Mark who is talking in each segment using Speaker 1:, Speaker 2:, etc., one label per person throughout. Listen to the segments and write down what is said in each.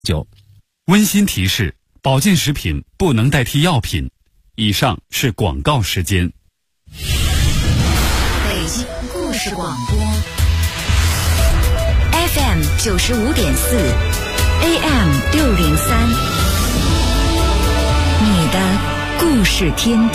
Speaker 1: 9。温馨提示：保健食品不能代替药品。以上是广告时间。
Speaker 2: 北京故事广播 FM 95.4 AM 603，你的故事天地。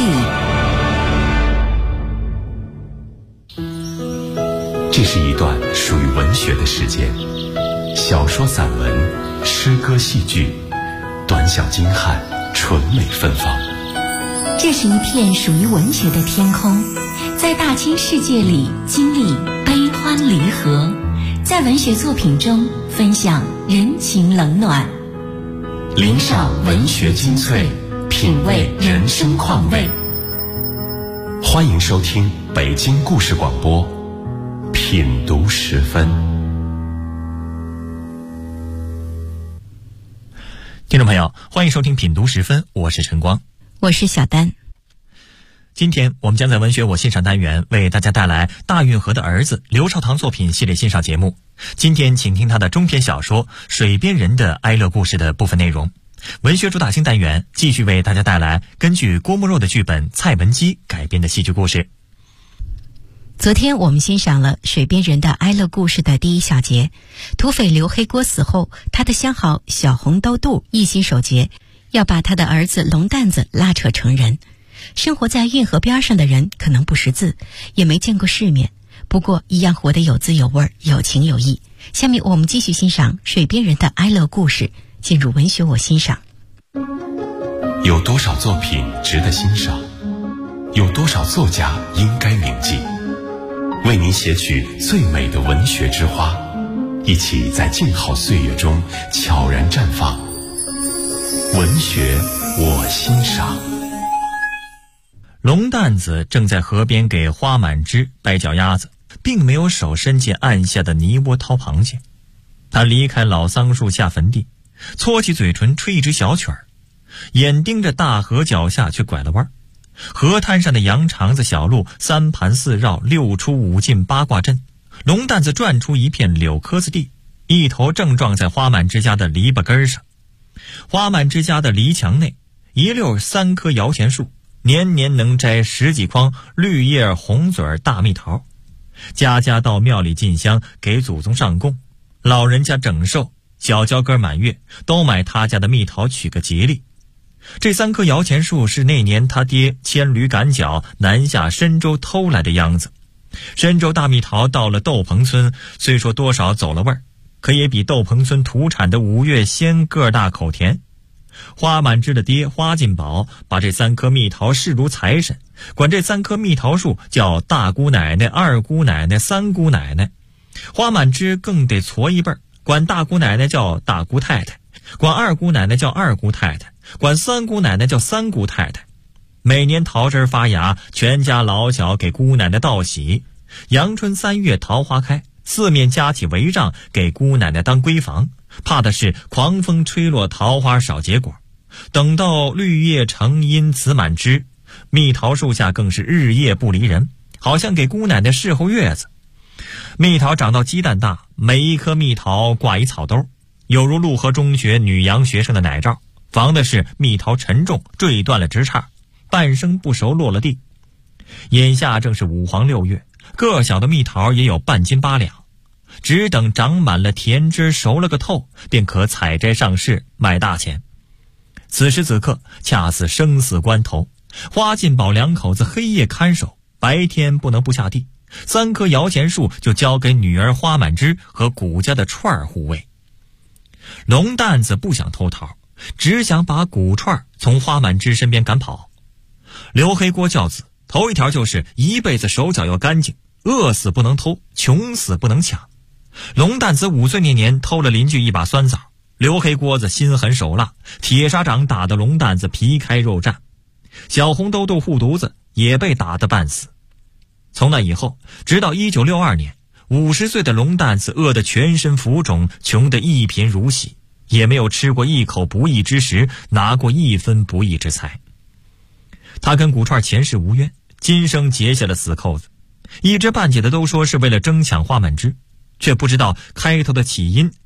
Speaker 3: 这是一段属于文学的时间，小说、散文、诗歌、戏剧，短小精悍，纯美芬芳。
Speaker 4: 这是一片属于文学的天空，在大千世界里经历悲欢离合，在文学作品中分享人情冷暖，
Speaker 3: 聆赏文学精粹，品味人生况味。欢迎收听北京故事广播品读时分。
Speaker 5: 听众朋友，欢迎收听品读时分，我是陈光，
Speaker 4: 我是小丹。
Speaker 5: 今天我们将在文学我欣赏单元为大家带来大运河的儿子刘少棠作品系列欣赏节目。今天请听他的中篇小说《水边人的哀乐故事》的部分内容。文学主打星单元继续为大家带来根据郭沫若的剧本《蔡文姬》改编的戏剧故事。
Speaker 4: 昨天我们欣赏了《水边人的哀乐故事》的第一小节，土匪刘黑锅死后，他的相好小红兜肚一心守节，要把他的儿子龙蛋子拉扯成人。生活在运河边上的人可能不识字，也没见过世面，不过一样活得有滋有味，有情有义。下面我们继续欣赏《水边人的哀乐故事》，进入文学我欣赏。
Speaker 3: 有多少作品值得欣赏？有多少作家应该铭记？为您写取最美的文学之花，一起在静好岁月中悄然绽放。文学我欣赏。
Speaker 5: 龙蛋子正在河边给花满枝掰脚丫子，并没有手伸进岸下的泥窝掏螃蟹。他离开老桑树下坟地，搓起嘴唇吹一支小曲儿，眼盯着大河脚下却拐了弯。河滩上的羊肠子小路三盘四绕，六出五进八卦阵。龙蛋子转出一片柳棵子地，一头正撞在花满之家的篱笆根上。花满之家的篱墙内一溜3棵摇钱树，年年能摘10几筐绿叶红嘴大蜜桃，家家到庙里进香给祖宗上供，老人家整寿小交根满月都买他家的蜜桃取个吉利。这3棵摇钱树是那年他爹牵驴赶脚南下深州偷来的秧子。深州大蜜桃到了窦棚村，虽说多少走了味儿，可也比窦棚村土产的5月鲜个大口甜。花满枝的爹花进宝把这3棵蜜桃视如财神，管这3棵蜜桃树叫大姑奶奶、二姑奶奶、三姑奶奶。花满枝更得矬一辈儿，管大姑奶奶叫大姑太太，管二姑奶奶叫二姑太太，管三姑奶奶叫三姑太太。每年桃枝发芽，全家老小给姑奶奶道喜。阳春3月桃花开，四面架起围帐给姑奶奶当闺房，怕的是狂风吹落桃花少结果。等到绿叶成荫雌满枝，蜜桃树下更是日夜不离人，好像给姑奶奶侍候月子。蜜桃长到鸡蛋大，每一颗蜜桃挂一草兜，有如陆河中学女洋学生的奶罩，防的是蜜桃沉重坠断了直杈，半生不熟落了地。眼下正是5黄6月，个小的蜜桃也有半斤8两，只等长满了甜汁熟了个透，便可采摘上市卖大钱。此时此刻恰似生死关头，花进宝2口子黑夜看守，白天不能不下地，3棵摇钱树就交给女儿花满枝和谷家的串儿护卫。龙蛋子不想偷桃，只想把谷串从花满枝身边赶跑。刘黑锅教子头一条就是一辈子手脚要干净，饿死不能偷，穷死不能抢。龙蛋子5岁那年偷了邻居一把酸枣，刘黑锅子心狠手辣，铁砂掌打得龙蛋子皮开肉绽。小红兜肚护犊子也被打得半死。从那以后，直到1962年，50岁的龙蛋子饿得全身浮肿，穷得一贫如洗，也没有吃过一口不义之食，拿过1分不义之财。他跟古串前世无冤，今生结下了死扣子，一知半解的都说是为了争抢花满枝，却不知道开头的起因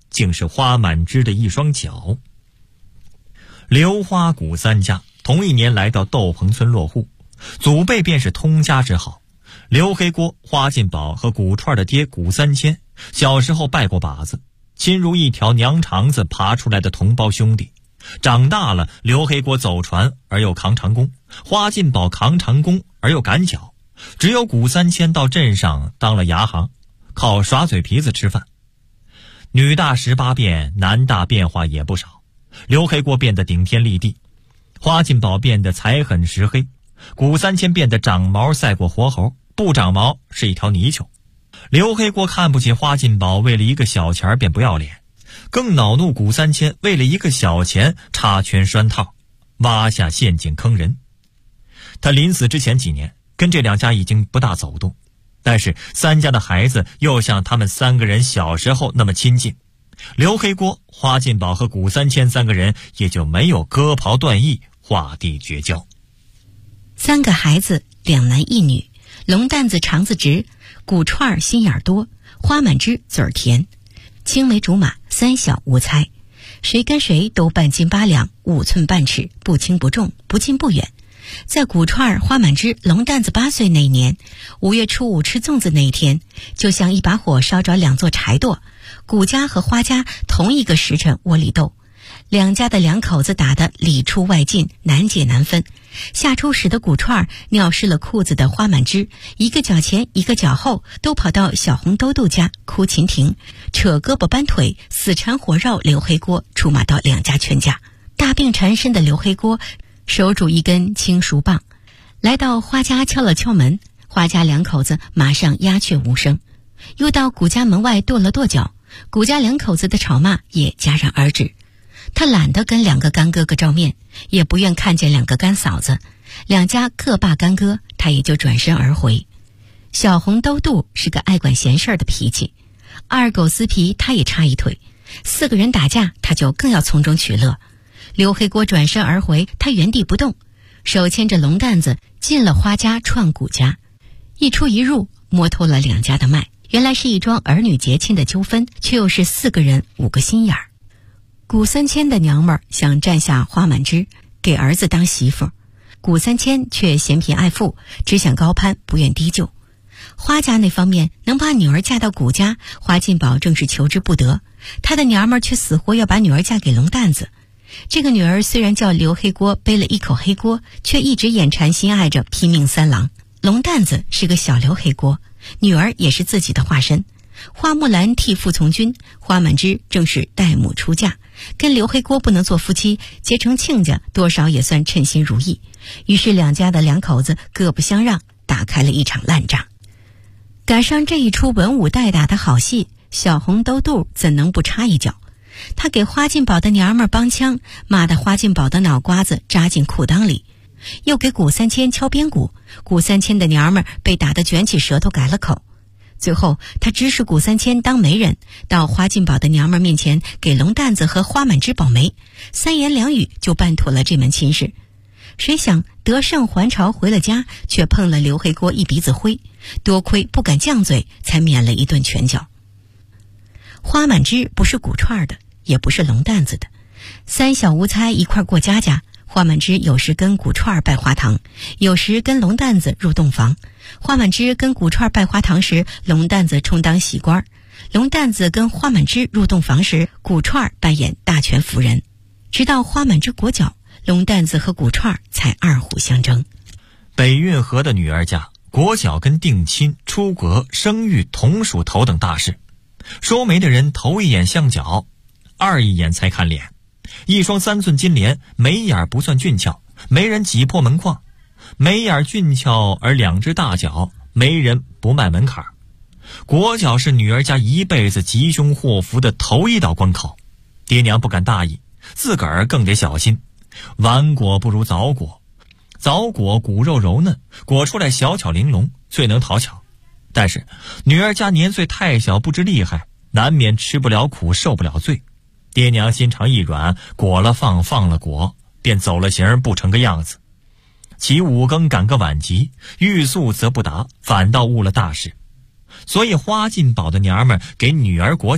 Speaker 5: 竟是花满枝的一双脚。刘花谷三家同一年来到窦棚村落户，祖辈便是通家之好。刘黑锅、花进宝和古串的爹古三千小时候拜过把子，亲如一条娘肠子爬出来的同胞兄弟。长大了，刘黑锅走船而又扛长工，花进宝扛长工而又赶脚，只有古三千到镇上当了牙行，靠耍嘴皮子吃饭。女大18变，男大变化也不少。刘黑锅变得顶天立地，花进宝变得才狠识黑，古三千变得长毛赛过活猴，不长毛是一条泥鳅。刘黑锅看不起花进宝，为了一个小钱便不要脸，更恼怒古三千为了一个小钱插圈拴套，挖下陷阱坑人。他临死之前几年跟这两家已经不大走动，但是三家的孩子又像他们三个人小时候那么亲近，刘黑锅、花进宝和古三千三个人也就没有割袍断义、画地绝交。
Speaker 4: 三个孩子2男1女，龙蛋子肠子直，古串儿心眼多，花满枝嘴儿甜，青梅竹马3小无猜，谁跟谁都半斤8两5寸半尺，不轻不重，不近不远。在古串儿、花满枝、龙蛋子8岁那年，5月初5吃粽子那一天，就像一把火烧着2座柴垛，古家和花家同一个时辰窝里斗，两家的两口子打得里出外进，难解难分。下厨时的古串儿尿湿了裤子的花满枝，一个脚前一个脚后，都跑到小红兜肚家哭秦庭，扯胳膊扳腿，死缠活绕刘黑锅，出马到两家全家。大病缠身的刘黑锅手拄一根青熟棒，来到花家敲了敲门，花家两口子马上鸦雀无声。又到古家门外跺了跺脚，古家两口子的吵骂也戛然而止。他懒得跟2个干哥哥照面，也不愿看见2个干嫂子，两家各罢干戈，他也就转身而回。小红兜肚是个爱管闲事儿的脾气，二狗撕皮他也插一腿，4个人打架他就更要从中取乐。刘黑锅转身而回，他原地不动，手牵着龙蛋子进了花家串古家，一出一入摸透了两家的脉，原来是一桩儿女结亲的纠纷，却又是4个人5个心眼儿。古三千的娘们儿想占下花满枝，给儿子当媳妇，古三千却嫌贫爱富，只想高攀，不愿低就。花家那方面能把女儿嫁到古家，花进宝正是求之不得，他的娘们儿却死活要把女儿嫁给龙蛋子。这个女儿虽然叫刘黑锅，背了一口黑锅，却一直眼馋心爱着拼命三郎。龙蛋子是个小刘黑锅，女儿也是自己的化身。花木兰替父从军，花满枝正是代母出嫁，跟刘黑锅不能做夫妻，结成亲家多少也算称心如意。于是两家的两口子各不相让，打开了一场烂仗。赶上这一出文武代打的好戏，小红兜肚怎能不插一脚？他给花进宝的娘们儿帮腔，骂得花进宝的脑瓜子扎进裤裆里，又给古三千敲边鼓，古三千的娘们儿被打得卷起舌头改了口。最后他指使古三千当媒人，到花进宝的娘们面前给龙蛋子和花满枝保媒，3言2语就办妥了这门亲事。谁想得胜还朝回了家，却碰了刘黑锅一鼻子灰，多亏不敢犟嘴，才免了一顿拳脚。花满枝不是古串的，也不是龙蛋子的，3小无猜一块过家家。花满枝有时跟古串拜花堂，有时跟龙蛋子入洞房。花满枝跟古串拜花堂时，龙蛋子充当喜官；龙蛋子跟花满枝入洞房时，古串扮演大权夫人。直到花满枝裹脚，龙蛋子和古串才2虎相争。
Speaker 5: 北运河的女儿家，裹脚跟定亲、出阁、生育同属头等大事。说媒的人头一眼相脚，2一眼才看脸。一双3寸金莲，眉眼不算俊俏，没人挤破门框；眉眼俊俏而2只大脚，没人不迈门槛。裹脚是女儿家一辈子吉凶祸福的头一道关口，爹娘不敢大意，自个儿更得小心。晚裹不如早裹，早裹骨肉柔嫩，裹出来小巧玲珑，最能讨巧。但是女儿家年岁太小，不知厉害，难免吃不了苦，受不了罪。爹娘心肠一软，裹了放，放了裹，便走了形，不成个样子。起5更赶个晚集，欲速则不达，反倒误了大事。所以花进宝的娘们给女儿裹脚，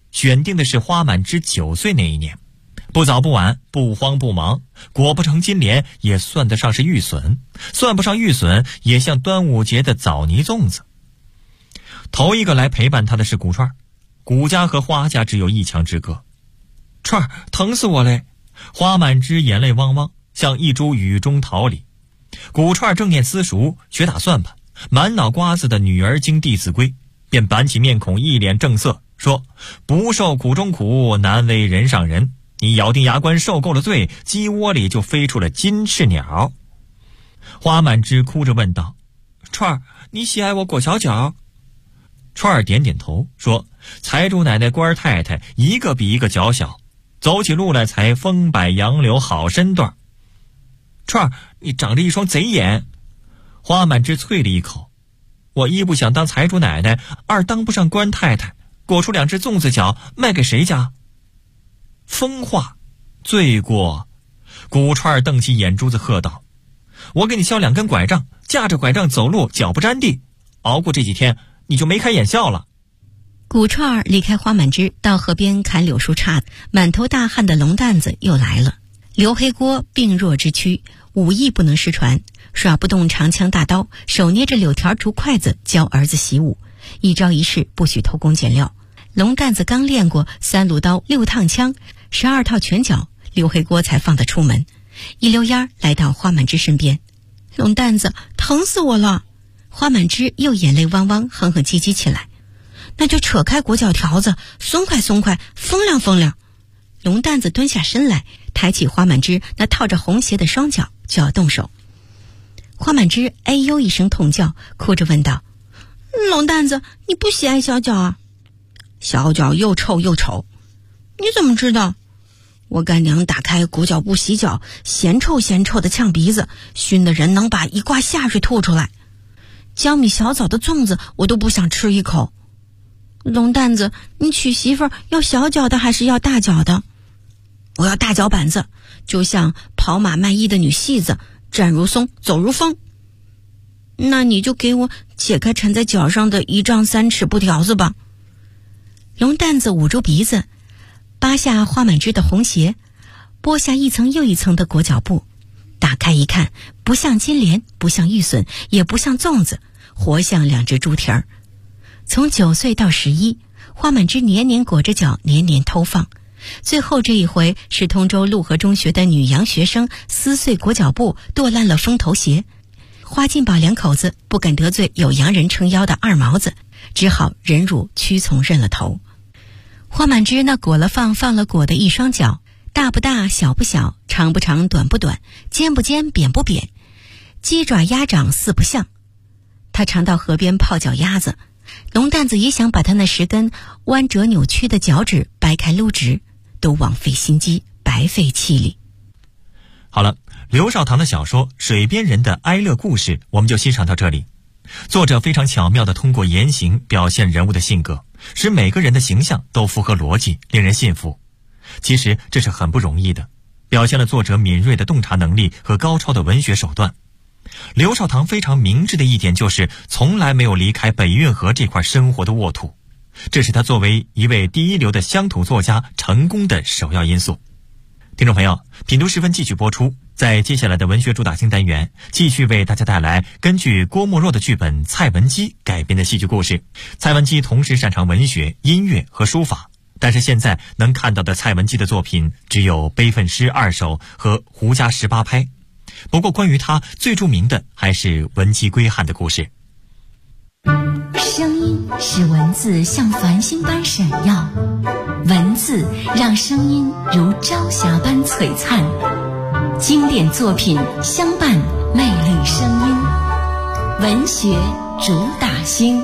Speaker 5: 选定的是花满之9岁那一年，不早不晚，不慌不忙，果不成金莲也算得上是玉笋，算不上玉笋也像端午节的枣泥粽子。头一个来陪伴他的是古串，古家和花家只有1墙之隔。串儿，疼死我嘞！花满之眼泪汪汪，像一株雨中桃李。古串正念私塾，学打算盘，满脑瓜子的女儿经弟子规，便板起面孔，一脸正色，说：不受苦中苦，难为人上人。你咬定牙关受够了罪，鸡窝里就飞出了金翅鸟。花满之哭着问道：串儿，你喜爱我裹小脚？串儿点点头，说：财主奶奶官太太一个比一个脚小，走起路来才风摆杨柳好身段。串儿，你长着一双贼眼。花满之啐了一口：我一不想当财主奶奶，二当不上官太太，裹出2只粽子脚卖给谁家？疯话，罪过！古串瞪起眼珠子喝道：我给你削2根拐杖，架着拐杖走路，脚不沾地，熬过这几天你就眉开眼笑了。
Speaker 4: 古串离开花满之，到河边砍柳树杈，满头大汗的龙蛋子又来了。刘黑锅病弱之躯，武艺不能失传，耍不动长枪大刀，手捏着柳条竹筷子教儿子习武，一招一式不许偷工减料。龙蛋子刚练过3炉刀6趟枪12套拳脚，刘黑锅才放得出门。一溜烟来到花满之身边：龙蛋子，疼死我了！花满之又眼泪汪汪，哼哼唧唧起来：那就扯开裹脚条子，松快松快，风凉风凉。龙蛋子蹲下身来，抬起花满之那套着红鞋的双脚，就要动手。花满之哎呦一声痛叫，哭着问道：龙蛋子，你不喜爱小脚啊？小脚又臭又丑。你怎么知道？我干娘打开裹脚布洗脚，咸臭咸臭的呛鼻子，熏得人能把一挂下水吐出来。江米小枣的粽子我都不想吃一口。龙蛋子，你娶媳妇儿要小脚的还是要大脚的？我要大脚板子，就像跑马卖艺的女戏子，站如松，走如风。那你就给我解开缠在脚上的1丈3尺布条子吧。龙蛋子捂住鼻子，扒下花满之的红鞋，剥下一层又一层的裹脚布，打开一看，不像金莲，不像玉笋，也不像粽子，活像2只猪蹄儿。从9岁到11，花满之年年裹着脚，年年偷放。最后这一回是通州陆河中学的女洋学生撕碎裹脚布，剁烂了风头鞋。花金宝2口子不敢得罪有洋人撑腰的二毛子，只好忍辱屈从认了头。花满之那裹了放，放了裹的一双脚，大不大，小不小，长不长，短不短，尖不尖，扁不扁，鸡爪鸭掌4不像。他常到河边泡脚丫子，龙蛋子也想把他那10根弯折扭曲的脚趾掰开撸直，都枉费心机，白费气力。
Speaker 5: 好了，刘少棠的小说《水边人的哀乐故事》我们就欣赏到这里。作者非常巧妙地通过言行表现人物的性格，使每个人的形象都符合逻辑，令人信服。其实这是很不容易的，表现了作者敏锐的洞察能力和高超的文学手段。刘少棠非常明智的一点就是从来没有离开北运河这块生活的沃土，这是他作为一位第一流的乡土作家成功的首要因素。听众朋友，品读时分继续播出，在接下来的文学主打星单元，继续为大家带来根据郭沫若的剧本《蔡文姬》改编的戏剧故事。蔡文姬同时擅长文学、音乐和书法，但是现在能看到的蔡文姬的作品只有《悲愤诗2首》和《胡笳18拍》。不过关于他最著名的还是文姬归汉的故事。
Speaker 2: 声音使文字像繁星般闪耀，文字让声音如朝霞般璀璨，经典作品相伴魅力声音，文学主打星。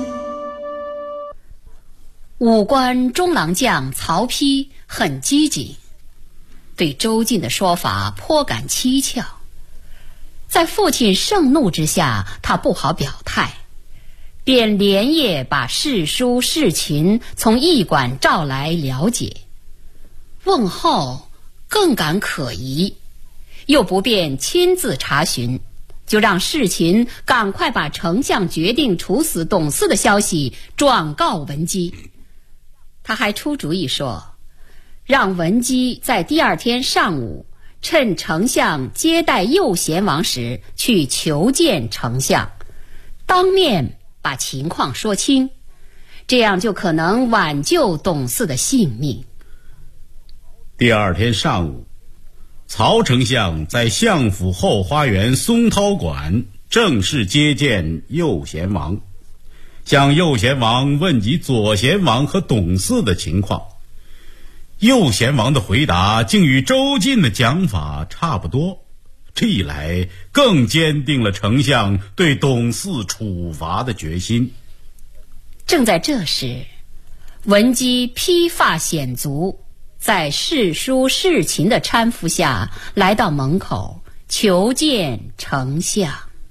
Speaker 6: 武官中郎将曹丕很积极，对周进的说法颇感蹊跷。在父亲盛怒之下，他不好表态，便连夜把侍书侍秦从驿馆召来了解。问后更感可疑，又不便亲自查询，就让侍秦赶快把丞相决定处死董嗣的消息转告文姬。 他还出主意说，让文姬在第二天上午趁丞相接待右贤王时去求见丞相，当面把情况说清，这样就可能挽救董嗣的性命。
Speaker 7: 第二天上午，曹丞相在相府后花园松涛馆正式接见右贤王，向右贤王问及左贤王和董嗣的情况。右贤王的回答竟与周进的讲法差不多，这一来更坚定了丞相对董嗣处罚的决心。
Speaker 6: 正在这时，文姬披发显足，在侍书侍秦的搀扶下来到门口求见丞相。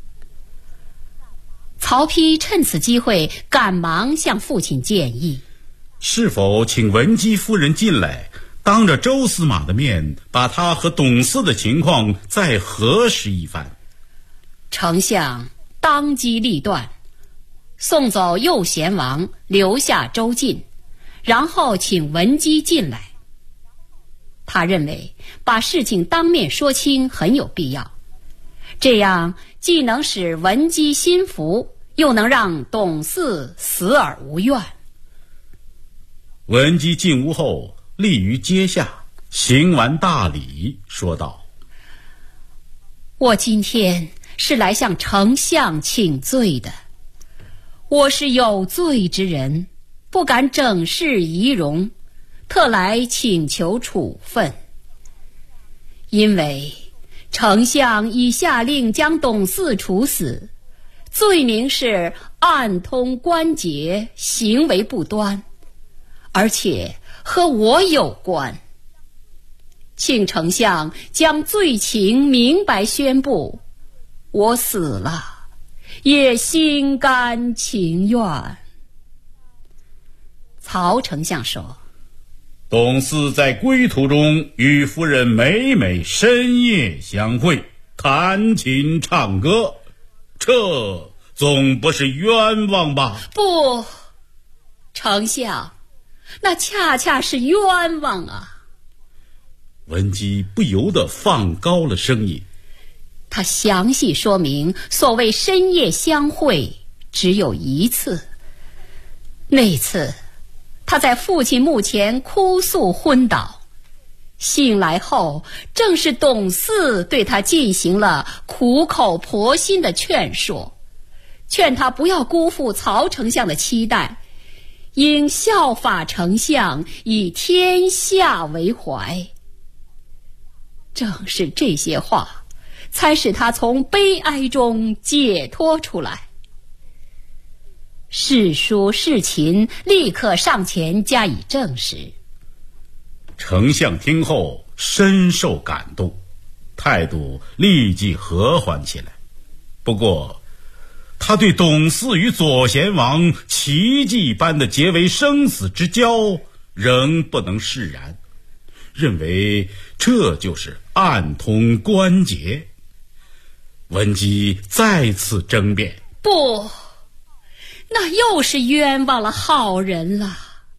Speaker 6: 曹丕趁此机会赶忙向父亲建议，
Speaker 7: 是否请文姬夫人进来，当着周司马的面把他和董嗣的情况再核实一番。
Speaker 6: 丞相当机立断，送走右贤王，留下周进，然后请文姬进来。他认为把事情当面说清很有必要，这样既能使文姬心服，又能让董嗣死而无怨。
Speaker 7: 文姬进屋后立于阶下，行完大礼，说道：
Speaker 6: 我今天是来向丞相请罪的，我是有罪之人，不敢整事仪容，特来请求处分。因为丞相已下令将董嗣处死，罪名是暗通关节，行为不端，而且和我有关。请丞相将罪情明白宣布，我死了也心甘情愿。曹丞相说，
Speaker 7: 董嗣在归途中与夫人每每深夜相会，弹琴唱歌，这总不是冤枉吧？
Speaker 6: 不，丞相，那恰恰是冤枉啊！
Speaker 7: 文姬不由得放高了声音。
Speaker 6: 他详细说明，所谓深夜相会只有一次，那次他在父亲墓前哭诉昏倒，醒来后正是董嗣对他进行了苦口婆心的劝说，劝他不要辜负曹丞相的期待，应效法丞相，以天下为怀。正是这些话才使他从悲哀中解脱出来。侍书侍秦立刻上前加以证实。
Speaker 7: 丞相听后深受感动，态度立即和缓起来。不过他对董嗣与左贤王奇迹般的结为生死之交仍不能释然，认为这就是暗通关节。文姬再次争辩，
Speaker 6: 不，那又是冤枉了好人了。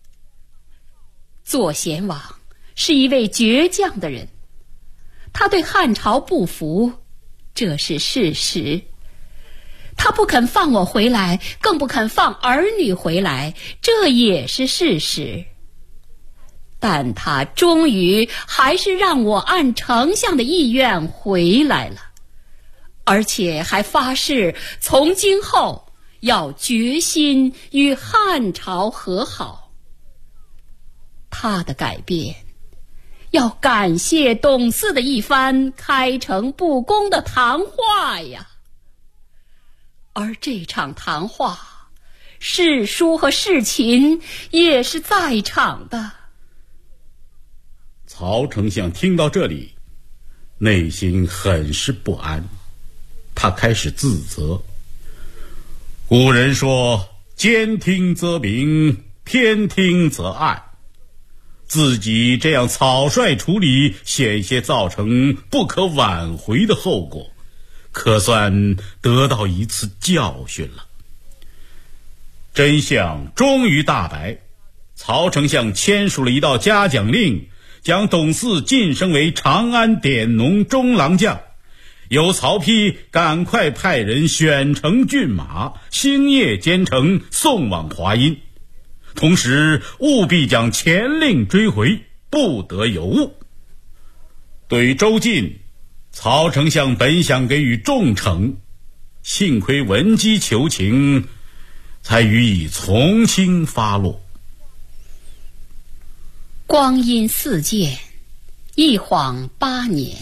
Speaker 6: 左贤王是一位倔强的人，他对汉朝不服，这是事实。他不肯放我回来，更不肯放儿女回来，这也是事实。但他终于还是让我按丞相的意愿回来了，而且还发誓从今后要决心与汉朝和好。他的改变要感谢董嗣的一番开诚布公的谈话呀。而这场谈话，侍书和侍秦也是在场的。
Speaker 7: 曹丞相听到这里，内心很是不安，他开始自责。古人说，兼听则明，偏听则暗。自己这样草率处理，险些造成不可挽回的后果，可算得到一次教训了。真相终于大白， 曹丞相签署了一道嘉奖令，将董嗣晋升为长安典农中郎将，由曹丕赶快派人选乘骏马，星夜兼程送往华阴，同时务必将前令追回，不得有误。对于周进，曹丞相本想给予重惩，幸亏文姬求情，才予以从轻发落。
Speaker 6: 光阴似箭，一晃8年。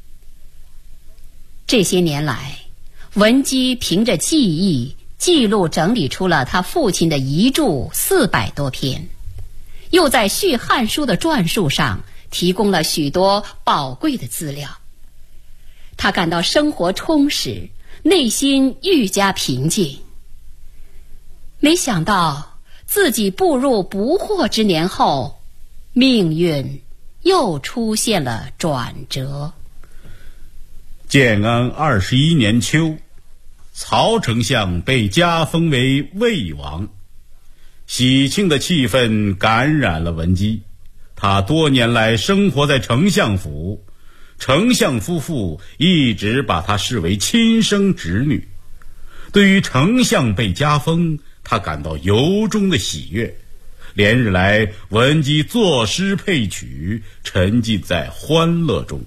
Speaker 6: 这些年来，文姬凭着记忆记录整理出了他父亲的遗著400多篇，又在《续汉书》的篆述上提供了许多宝贵的资料。他感到生活充实，内心愈加平静。没想到自己步入不惑之年后，命运又出现了转折。
Speaker 7: 建安21年秋，曹丞相被加封为魏王，喜庆的气氛感染了文姬。他多年来生活在丞相府，丞相夫妇一直把他视为亲生侄女。对于丞相被加封，他感到由衷的喜悦。连日来，文姬作诗配曲，沉浸在欢乐中。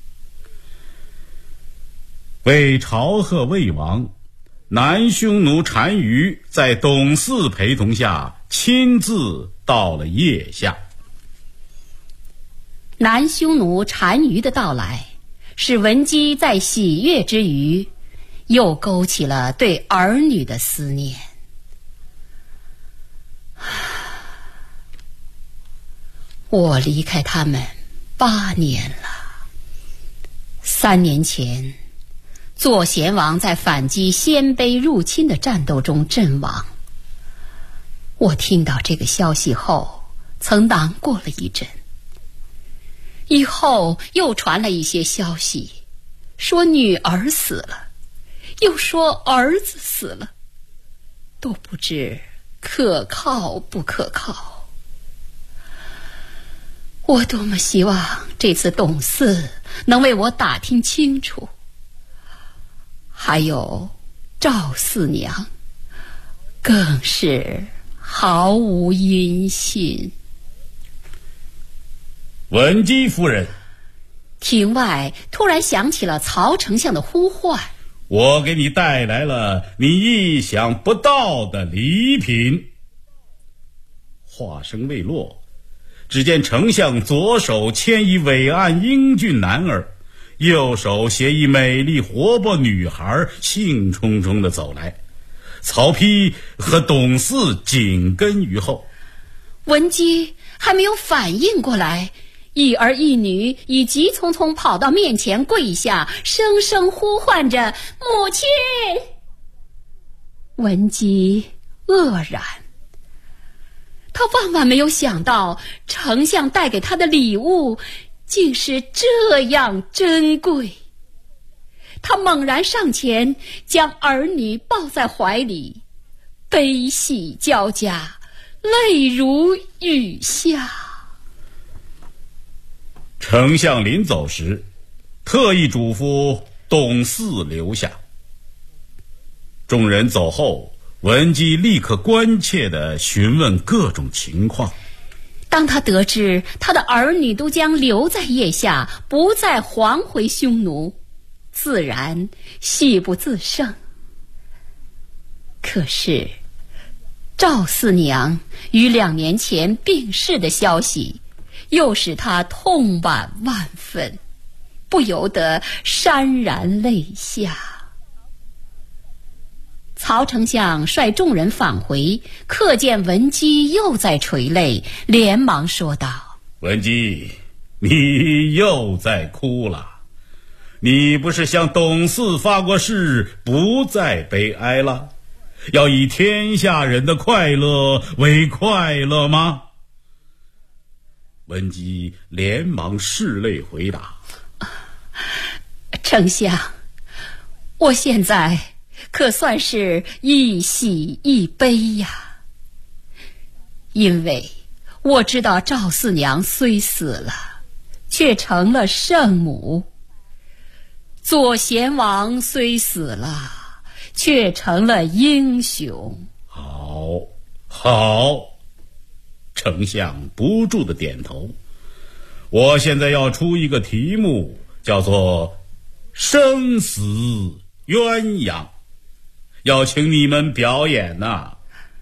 Speaker 7: 为朝贺魏王，南匈奴单于在董嗣陪同下亲自到了腋下。
Speaker 6: 南匈奴单于的到来，使文姬在喜悦之余，又勾起了对儿女的思念。我离开他们8年了。3年前，左贤王在反击鲜卑入侵的战斗中阵亡。我听到这个消息后，曾难过了一阵。以后又传了一些消息，说女儿死了，又说儿子死了，都不知可靠不可靠。我多么希望这次董嗣能为我打听清楚。还有赵四娘，更是毫无音信。
Speaker 7: 文姬夫人，
Speaker 6: 庭外突然响起了曹丞相的呼唤。
Speaker 7: 我给你带来了你意想不到的礼品。话声未落，只见丞相左手牵一伟岸英俊男儿，右手携一美丽活泼女孩，兴冲冲地走来。曹丕和董嗣紧跟于后。
Speaker 6: 文姬还没有反应过来，一儿一女已急匆匆跑到面前跪下，声声呼唤着母亲。文姬愕然，他万万没有想到丞相带给他的礼物竟是这样珍贵。他猛然上前，将儿女抱在怀里，悲喜交加，泪如雨下。
Speaker 7: 丞相临走时，特意嘱咐董嗣留下。众人走后，文姬立刻关切地询问各种情况。
Speaker 6: 当他得知他的儿女都将留在腋下，不再还回匈奴，自然喜不自胜。可是赵四娘于2年前病逝的消息，又使他痛惋万分，不由得潸然泪下。曹丞相率众人返回，客见文姬又在垂泪，连忙说道：
Speaker 7: 文姬，你又在哭了。你不是向董嗣发过誓，不再悲哀了，要以天下人的快乐为快乐吗？文姬连忙拭泪回答：
Speaker 6: 丞相，我现在可算是一喜一悲呀。因为我知道赵四娘虽死了，却成了圣母；左贤王虽死了，却成了英雄。
Speaker 7: 好，丞相不住地点头。我现在要出一个题目，叫做生死鸳鸯，要请你们表演呐。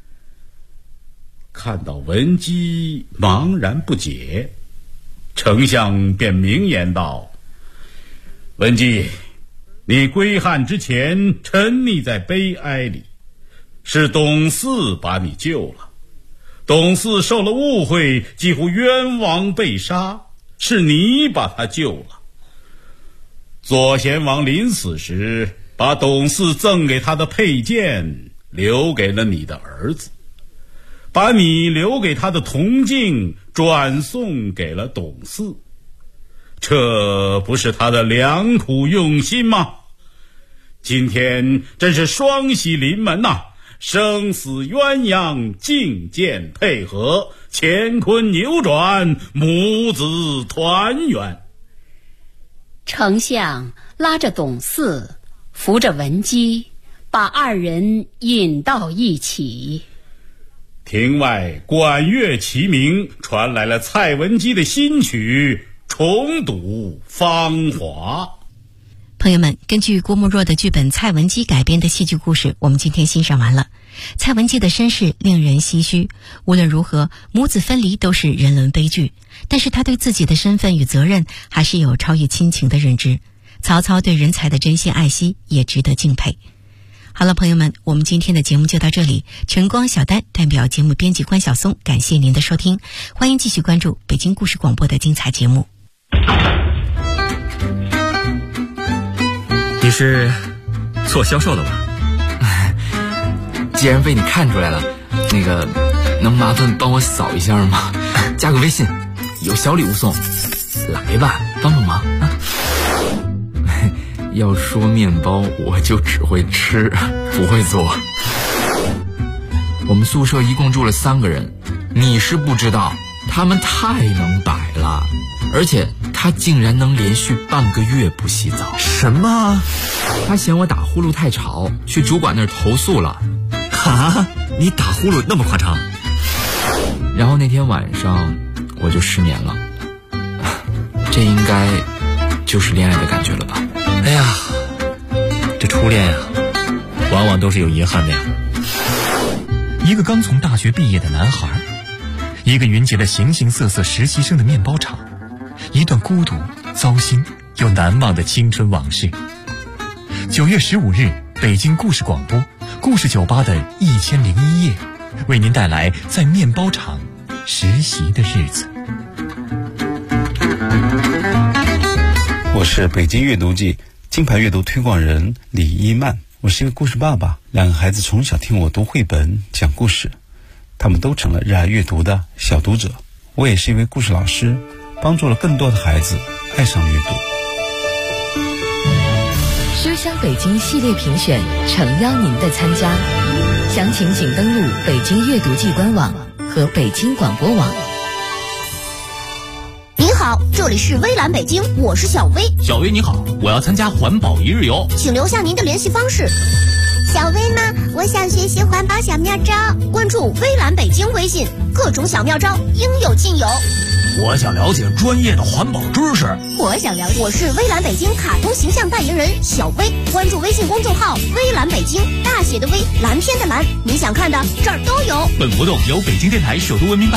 Speaker 7: 看到文姬茫然不解，丞相便明言道：文姬，你归汉之前沉溺在悲哀里，是董嗣把你救了。董嗣受了误会，几乎冤枉被杀，是你把他救了。左贤王临死时，把董嗣赠给他的佩剑留给了你的儿子，把你留给他的铜镜转送给了董嗣，这不是他的良苦用心吗？今天真是双喜临门呐！生死鸳鸯境界配合，乾坤扭转，母子团圆。
Speaker 6: 丞相拉着董嗣，扶着文姬，把二人引到一起。
Speaker 7: 庭外管乐齐鸣，传来了蔡文姬的新曲《重睹芳华》。
Speaker 4: 朋友们，根据郭沫若的剧本蔡文姬改编的戏剧故事，我们今天欣赏完了。蔡文姬的身世令人唏嘘，无论如何，母子分离都是人伦悲剧，但是他对自己的身份与责任还是有超越亲情的认知。曹操对人才的真心爱惜也值得敬佩。好了，朋友们，我们今天的节目就到这里。晨光小丹代表节目编辑关晓松，感谢您的收听，欢迎继续关注北京故事广播的精彩节目。
Speaker 5: 你是做销售的吧？
Speaker 8: 既然被你看出来了，能麻烦帮我扫一下吗？加个微信，有小礼物送，来吧，帮帮忙啊！要说面包，我就只会吃，不会做。我们宿舍一共住了3个人，你是不知道，他们太能摆了，而且他竟然能连续半个月不洗澡。
Speaker 5: 什么？
Speaker 8: 他嫌我打呼噜太吵，去主管那儿投诉了。
Speaker 5: 啊？你打呼噜那么夸张？
Speaker 8: 然后那天晚上我就失眠了，这应该就是恋爱的感觉了吧？
Speaker 5: 哎呀，这初恋呀，往往都是有遗憾的呀。一个刚从大学毕业的男孩，一个云集了形形色色实习生的面包厂，一段孤独、糟心又难忘的青春往事。9月15日，北京故事广播故事酒吧的1001夜，为您带来在面包厂实习的日子。
Speaker 9: 我是北京阅读季金牌阅读推广人李一曼，我是一个故事爸爸，2个孩子从小听我读绘本讲故事，他们都成了热爱阅读的小读者。我也是一位故事老师，帮助了更多的孩子爱上阅读。
Speaker 10: 书香北京系列评选诚邀您的参加，详情请登录北京阅读季官网和北京广播网。
Speaker 11: 您好，这里是微蓝北京，我是小薇。
Speaker 12: 小薇你好，我要参加环保一日游，
Speaker 11: 请留下您的联系方式。小薇吗？我想学习环保小妙招，关注微蓝北京微信，各种小妙招应有尽有。
Speaker 12: 我想了解专业的环保知识。
Speaker 11: 我是微蓝北京卡通形象代言人小薇，关注微信公众号微蓝北京，大写的微，蓝天的蓝，你想看的这儿都有。
Speaker 12: 本活动由北京电台首都文明办